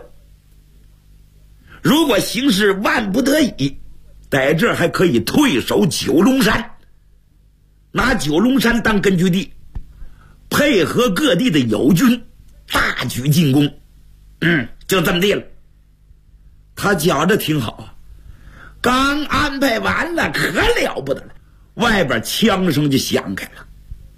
N: 如果形势万不得已，在这还可以退守九龙山，拿九龙山当根据地，配合各地的友军大举进攻。就这么地了。他觉着挺好啊，刚安排完了，可了不得了，外边枪声就响开了。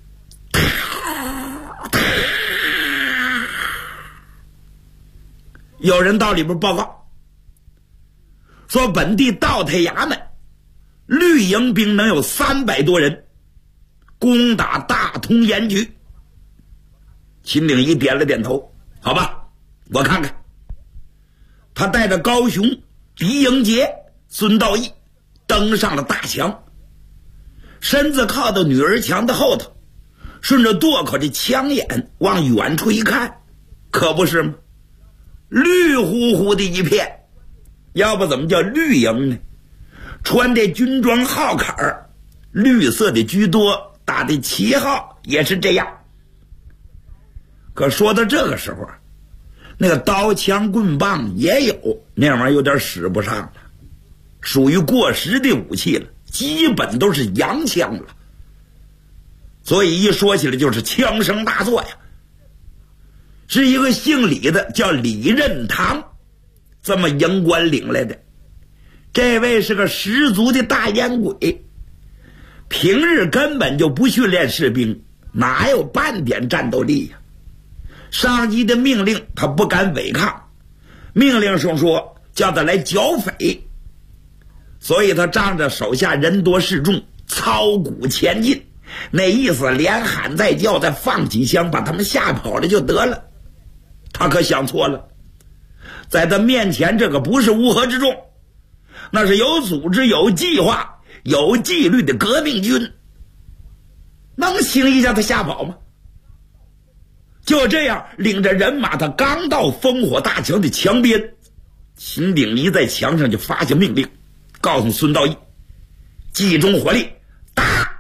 N: 有人到里边报告说，本地道台衙门绿营兵能有300多人攻打大同盐局。秦鼎一点了点头，好吧，我看看。他带着高雄、李英杰、孙道义登上了大墙，身子靠到女儿墙的后头，顺着垛口的枪眼往远处一看，可不是吗？绿乎乎的一片，要不怎么叫绿营呢？穿的军装号坎儿，绿色的居多，打的旗号也是这样。可说到这个时候，那个刀枪棍棒也有，那玩意儿有点使不上了，属于过时的武器了，基本都是洋枪了。所以一说起来就是枪声大作呀， 是一个姓李的，叫李任堂，这么营官领来的。这位是个十足的大烟鬼，平日根本就不训练士兵，哪有半点战斗力呀？上级的命令他不敢违抗，命令上说叫他来剿匪，所以他仗着手下人多势众，操鼓前进，那意思连喊带叫，再放几枪把他们吓跑了就得了。他可想错了，在他面前这个不是乌合之众，那是有组织有计划有纪律的革命军，能轻易让他吓跑吗？就这样领着人马，他刚到烽火大墙的墙边，秦鼎一在墙上就发下命令，告诉孙道义集中火力打。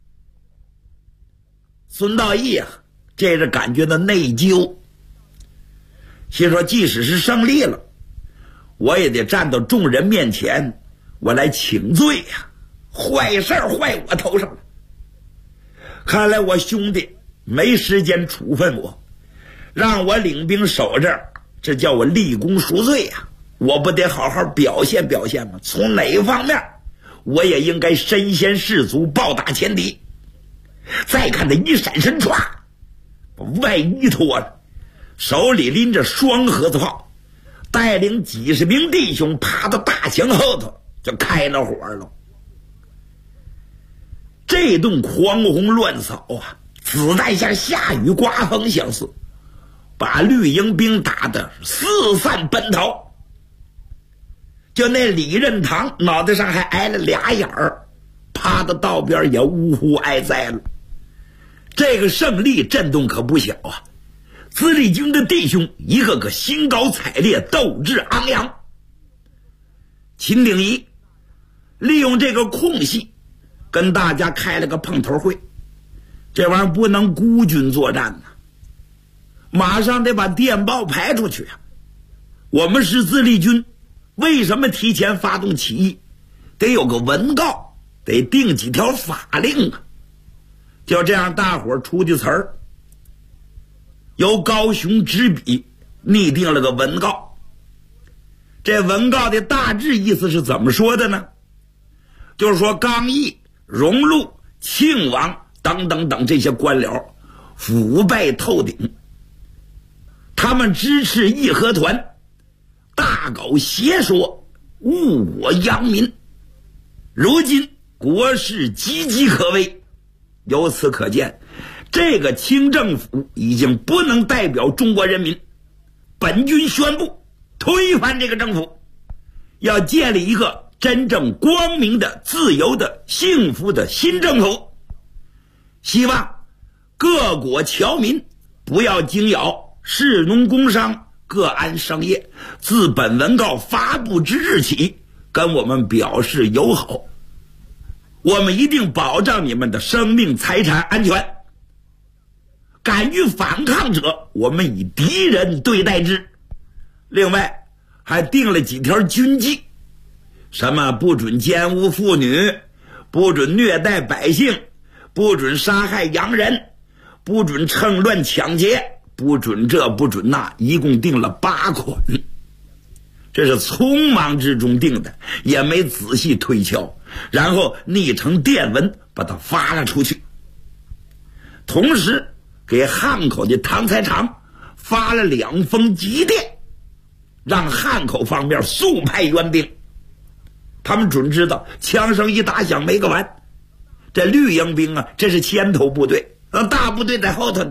N: 孙道义啊，这是感觉到内疚，心说即使是胜利了，我也得站到众人面前，我来请罪呀，坏事坏我头上了。看来我兄弟没时间处分我，让我领兵守这儿，这叫我立功赎罪呀！我不得好好表现表现吗？从哪方面我也应该身先士卒，暴打前敌。再看他一闪身，歘，把外衣脱了，手里拎着双盒子炮，带领几十名弟兄爬到大墙后头就开了火了。这顿狂轰乱扫啊，子弹像下雨刮风相似，把绿营兵打得四散奔逃。就那李任堂脑袋上还挨了俩眼儿，趴到道边也呜呼哀哉了。这个胜利震动可不小啊！自立军的弟兄一个个兴高采烈，斗志昂扬。秦鼎一利用这个空隙跟大家开了个碰头会，这玩意儿不能孤军作战呐，马上得把电报排出去啊！我们是自立军，为什么提前发动起义？得有个文告，得定几条法令啊！就这样，大伙儿出的词儿，由高雄执笔拟定了个文告。这文告的大致意思是怎么说的呢？就是说刚毅、荣禄、庆王等等等这些官僚腐败透顶，他们支持义和团，大搞邪说，误我殃民。如今国势岌岌可危，由此可见，这个清政府已经不能代表中国人民。本军宣布推翻这个政府，要建立一个真正光明的、自由的、幸福的新政府。希望各国侨民不要惊扰，士农工商各安生业。自本文告发布之日起，跟我们表示友好。我们一定保障你们的生命财产安全。敢于反抗者，我们以敌人对待之。另外还定了几条军纪，什么不准奸污妇女，不准虐待百姓，不准杀害洋人，不准趁乱抢劫，不准这不准那，一共定了8款。这是匆忙之中定的，也没仔细推敲，然后拟成电文把它发了出去。同时给汉口的唐才常发了2封急电，让汉口方面速派援兵。他们准知道枪声一打响没个完，这绿营兵啊，这是先头部队，大部队在后头呢。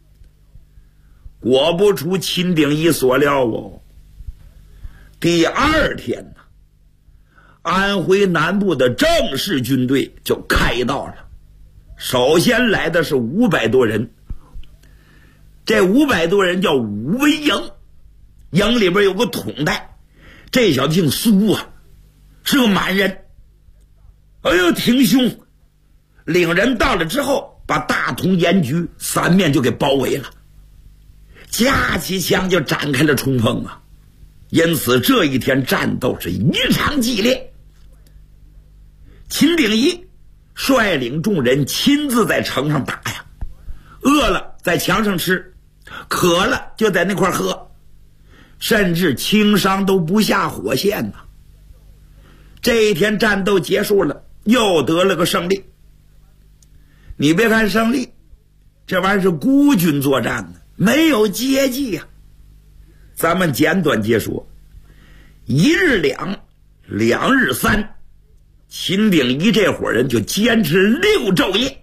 N: 果不出秦鼎一所料哦，第2天呢，安徽南部的正式军队就开到了。首先来的是500多人，这500多人叫武威营，营里边有个统带，这小子姓苏啊，是个满人，哎呦挺凶。领人到了之后，把大同盐局3面就给包围了，架起枪就展开了冲锋啊。因此这一天战斗是异常激烈。秦鼎一率领众人亲自在城上打呀，饿了在墙上吃， 渴了就在那块喝，甚至轻伤都不下火线呐。这一天战斗结束了，又得了个胜利。你别看胜利，这玩意儿是孤军作战呢，没有阶级呀。咱们简短截说，一日两，两日三，秦鼎一这伙人就坚持6昼夜。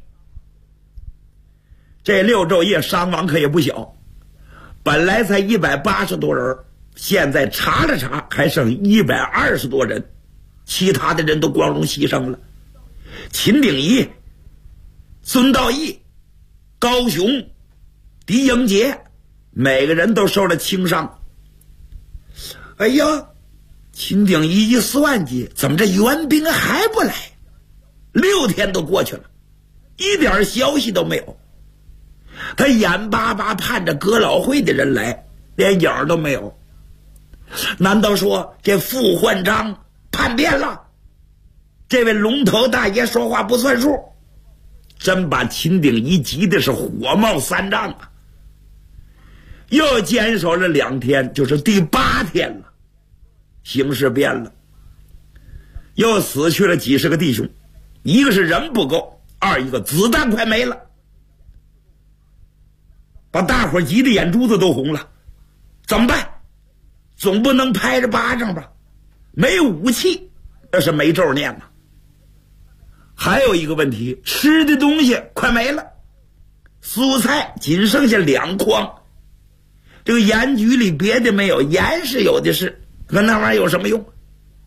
N: 这6昼夜伤亡可也不小，本来才180多人，现在查了查还剩120多人，其他的人都光荣牺牲了。秦鼎一、孙道义、高雄、狄英杰，每个人都受了轻伤。哎呀，秦鼎一一算计，怎么这援兵还不来？6天都过去了，一点消息都没有。他眼巴巴盼着哥老会的人来，连影儿都没有。难道说这傅焕章叛变了？这位龙头大爷说话不算数，真把秦鼎一急的是火冒三丈啊！又坚守了2天，就是第8天了，形势变了，又死去了几十个弟兄，一个是人不够，二一个子弹快没了，把大伙急得眼珠子都红了。怎么办？总不能拍着巴掌吧？没武器，那是没咒念了。还有一个问题，吃的东西快没了，蔬菜仅剩下2筐。这个盐局里别的没有，盐是有的是，可那玩意儿有什么用？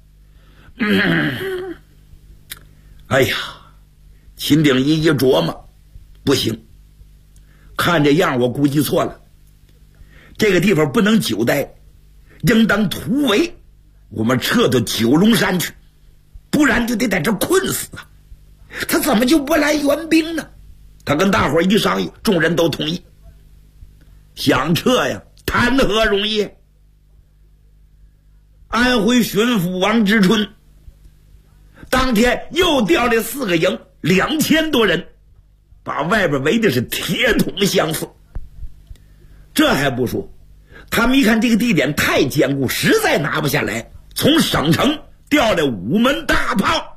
N: 哎呀，秦鼎一琢磨，不行，看这样我估计错了，这个地方不能久待，应当突围，我们撤到九龙山去，不然就得在这困死啊！他怎么就不来援兵呢？他跟大伙一商议，众人都同意。想撤呀，谈何容易？安徽巡抚王之春当天又调了4个营，2000多人，把外边围的是铁桶相似。这还不说，他们一看这个地点太坚固，实在拿不下来，从省城调了5门大炮。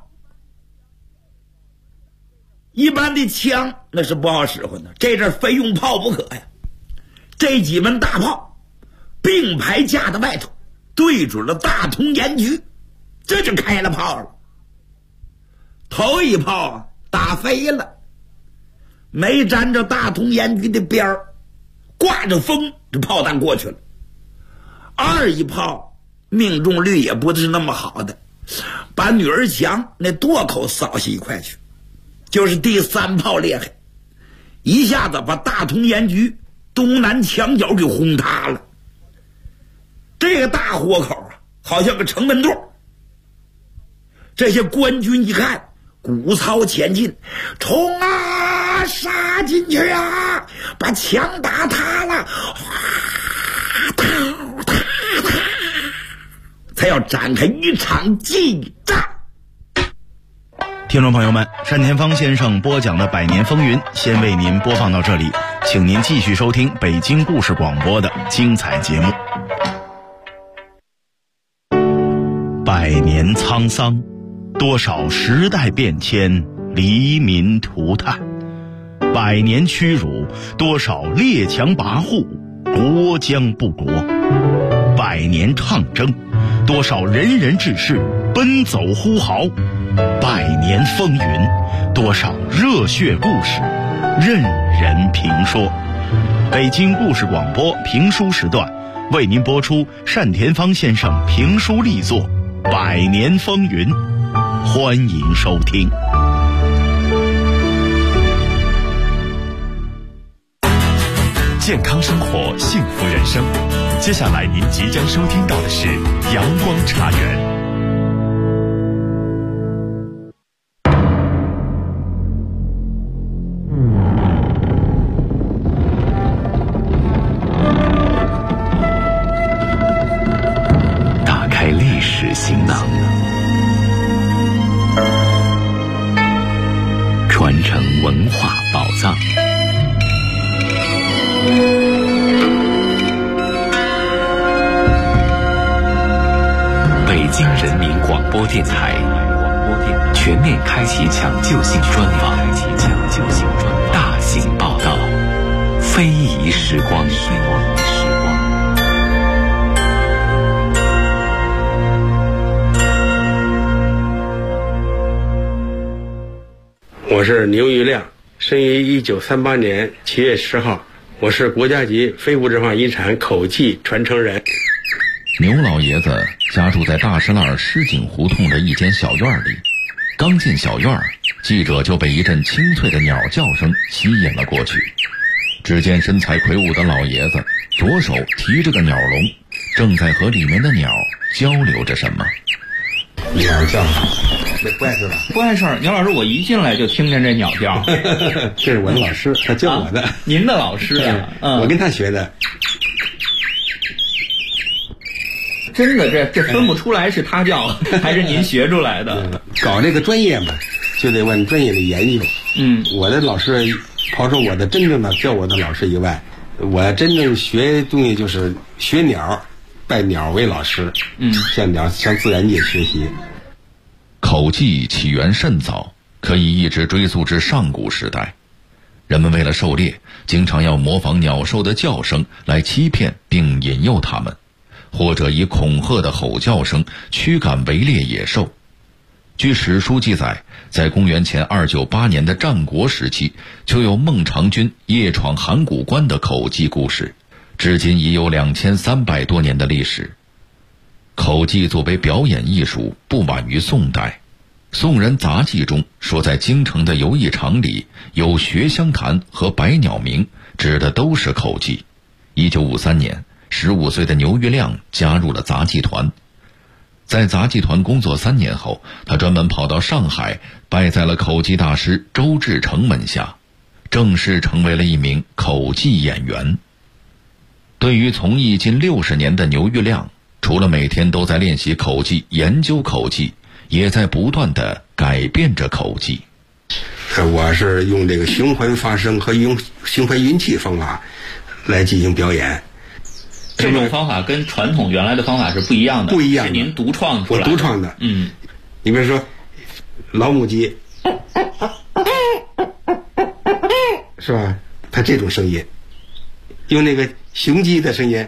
N: 一般的枪那是不好使唤的，这阵非用炮不可呀。这几门大炮并排架在外头，对准了大同盐局，这就开了炮了。头一炮啊打飞了，没沾着大同盐局的边儿，挂着风，这炮弹过去了。二一炮命中率也不是那么好的，把女儿墙那垛口扫下一块去。就是第3炮厉害，一下子把大同盐局东南墙角给轰塌了。这个大豁口啊，好像个城门洞。这些官军一看，鼓操前进，冲啊，杀进去啊，把墙打塌了，才要展开一场激战。
Q: 听众朋友们，单田芳先生播讲的《百年风云》先为您播放到这里，请您继续收听北京故事广播的精彩节目。100年沧桑，多少时代变迁，黎民涂炭；100年屈辱，多少列强跋扈，国将不国；100年抗争，多少仁人志士奔走呼号；100年风云，多少热血故事任人评说。北京故事广播评书时段为您播出单田芳先生评书力作《100年风云》，欢迎收听。
K: 健康生活，幸福人生。接下来您即将收听到的是阳光茶园。
A: 打开历史行囊，传承文化宝藏。
R: 全面开启抢救性专访，大型报道，非遗时光。
H: 我是牛玉亮，生于1938年7月10号，我是国家级非物质文化遗产口技传承人。
I: 牛老爷子家住在大石栏石井胡同的一间小院里，刚进小院，记者就被一阵清脆的鸟叫声吸引了过去。只见身材魁梧的老爷子左手提着个鸟笼，正在和里面的鸟交流着什么。
H: 鸟叫，不碍事吧？
J: 不碍事。牛老师，我一进来就听见这鸟叫。
H: 这是我的老师，他教我的。
J: 您的老师呀？
H: 我跟他学的。
J: 真的，这分不出来是他叫还是您学出来的。
H: 搞这个专业嘛，就得往专业的研究。我的老师，抛出我的真正的教我的老师以外，我真正学东西就是学鸟，拜鸟为老师。向自然界学习。
I: 口技起源甚早，可以一直追溯至上古时代。人们为了狩猎，经常要模仿鸟兽的叫声来欺骗并引诱它们，或者以恐吓的吼叫声驱赶围猎野兽。据史书记载，在公元前298年的战国时期，就有孟尝君夜闯函谷关的口技故事，至今已有2300多年的历史。口技作为表演艺术，不晚于宋代。宋人杂记中说，在京城的游艺场里有学香坛和百鸟鸣，指的都是口技。1953年，15岁的牛玉亮加入了杂技团。在杂技团工作3年后，他专门跑到上海，拜在了口技大师周志成门下，正式成为了一名口技演员。对于从艺近60年的牛玉亮，除了每天都在练习口技、研究口技，也在不断地改变着口技。
H: 我是用这个循环发声和用循环运气方法来进行表演。
J: 这种方法跟传统原来的方法是不一样的，是您独创出来的。
H: 我独创的。你比如说老母鸡，是吧？它这种声音，用那个雄鸡的声音，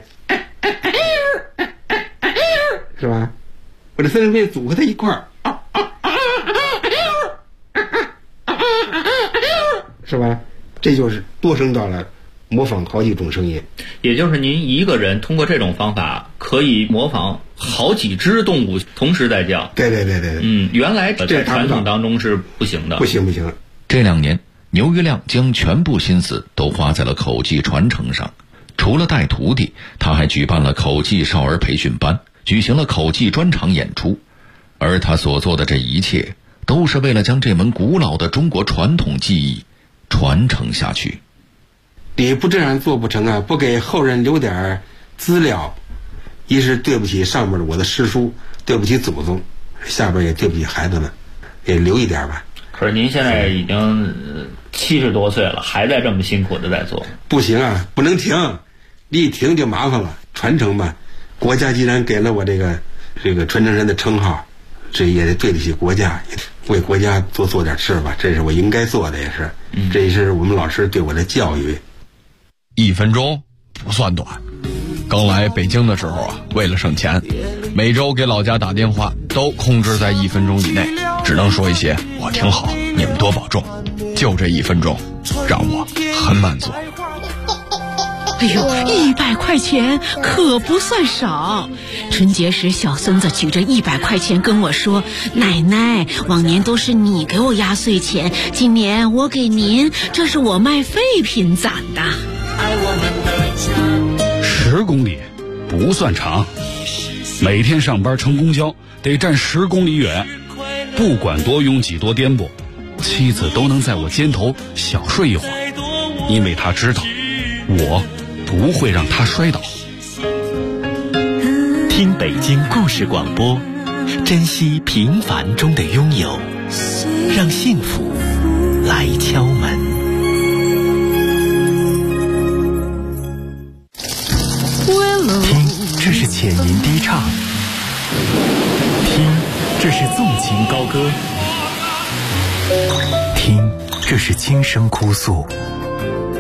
H: 是吧？我这3声音组合在一块儿，是吧？这就是多声道了，模仿好几种声音。
J: 也就是您一个人通过这种方法可以模仿好几只动物同时在叫。
H: 对。
J: 原来在传统当中是不行的。
H: 不行。
I: 这2年，牛玉亮将全部心思都花在了口技传承上。除了带徒弟，他还举办了口技少儿培训班，举行了口技专场演出。而他所做的这一切，都是为了将这门古老的中国传统技艺传承下去。
H: 你不这样做不成啊！不给后人留点资料，一是对不起上面的我的师叔，对不起祖宗，下边也对不起孩子们，也留一点吧。
J: 可是您现在已经70多岁了，还在这么辛苦的在做。
H: 不行啊，不能停，你一停就麻烦了。传承吧，国家既然给了我这个传承人的称号，这也得对得起国家，为国家做点事吧，这是我应该做的，也是。这也是我们老师对我的教育。
E: 1分钟不算短。刚来北京的时候啊，为了省钱，每周给老家打电话都控制在1分钟以内，只能说一些我挺好，你们多保重。就这1分钟，让我很满足。
S: 哎呦，100块钱可不算少。春节时，小孙子举着100块钱跟我说：“奶奶，往年都是你给我压岁钱，今年我给您，这是我卖废品攒的。
G: ”10公里不算长，每天上班乘公交得站10公里远，不管多拥挤多颠簸，妻子都能在我肩头小睡一会儿，因为她知道我不会让她摔倒。
R: 听北京故事广播，珍惜平凡中的拥有，让幸福来敲门。听，这是浅吟低唱；听，这是纵情高歌；
T: 听，这是轻声哭诉，